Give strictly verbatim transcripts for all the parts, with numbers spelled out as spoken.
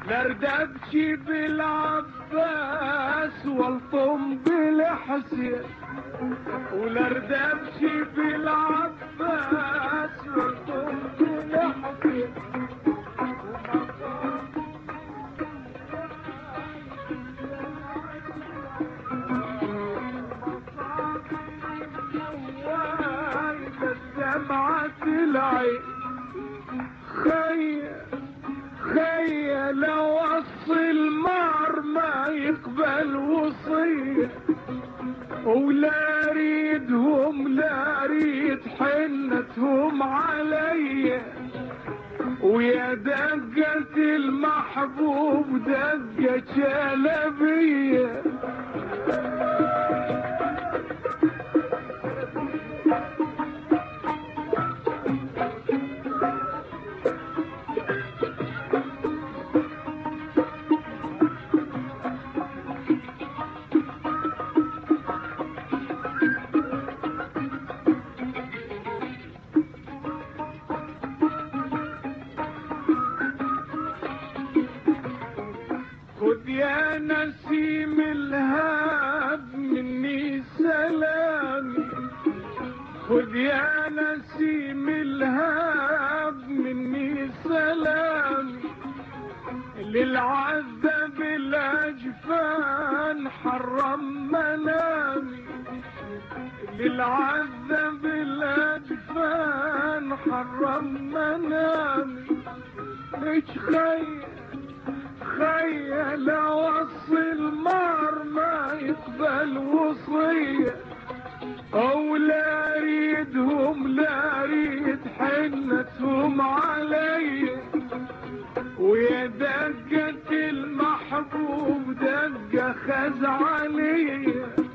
لردبشي بالعباس والطم بالحسين، ولردبشي بالعباس والطم بالحسين. دمعة العين خي خي لو وصل مار ما يقبل وصية، ولا ريدهم لا ريد حنتهم علي، ويا دقة المحبوب دقة شلبية. خذ يا نسيم الهاب مني سلامي، خذ يا نسيم الهاب مني سلامي، للعذب الاجفان حرم منامي، للعذب الاجفان حرم منامي. ليش خير خيل اوصل مار ما يقبل وصية، او لا ريدهم لا ريد حنتهم علي، ويا دقة المحبوب دقة خز علي.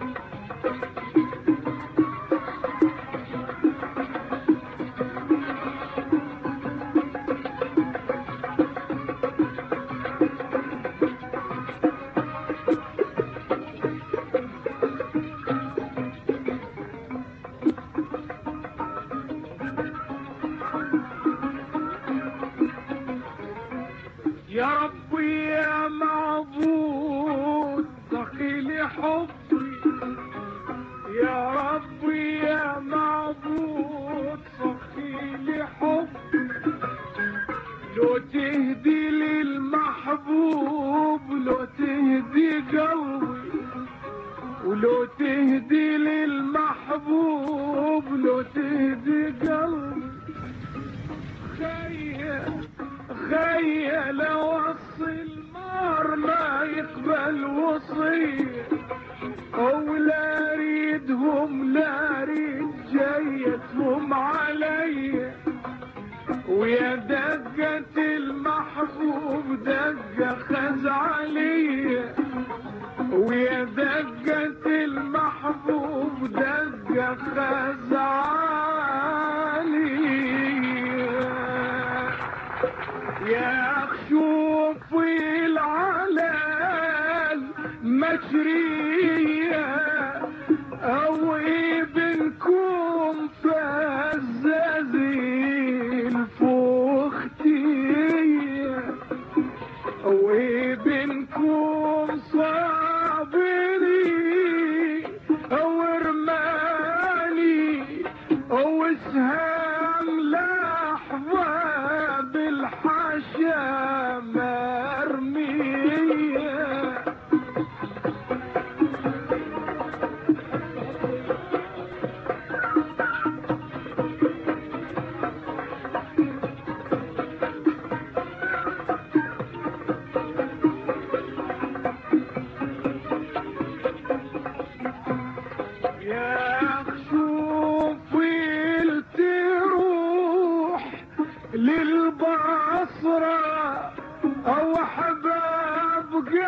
يا ربي يا معبود ثقيل حبي، يا ربي يا معبود ثقيل حبي، لو تهدي للمحبوب لو تهدي قلبي، ولو تهدي للمحبوب لو تهدي قلبي. خيل خيل اوصل مار ما يقبل وصية، او لا ريدهم لا ريد جيتهم علي، ويا دقة المحبوب دقة خز علي، ويا دقة المحبوب دقة خز علي. يا خشوفي العلال مجرية، او ابنكم فزازيل فوختية، او ابنكم صابري او رماني او سهام لحظة بالحاشا مرمية. يا خشوفي التروح للبصرة، او احباب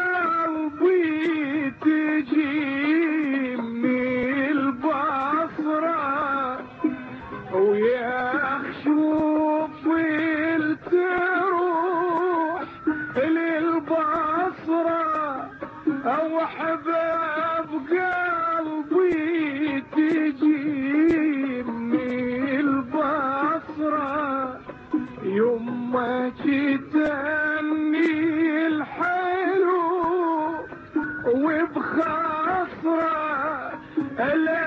قلبي تجي من البصرة، ويا خشوفي التروح للبصرة، او احباب قلبي تجي من البصرة. يما جتني بخاصرة لا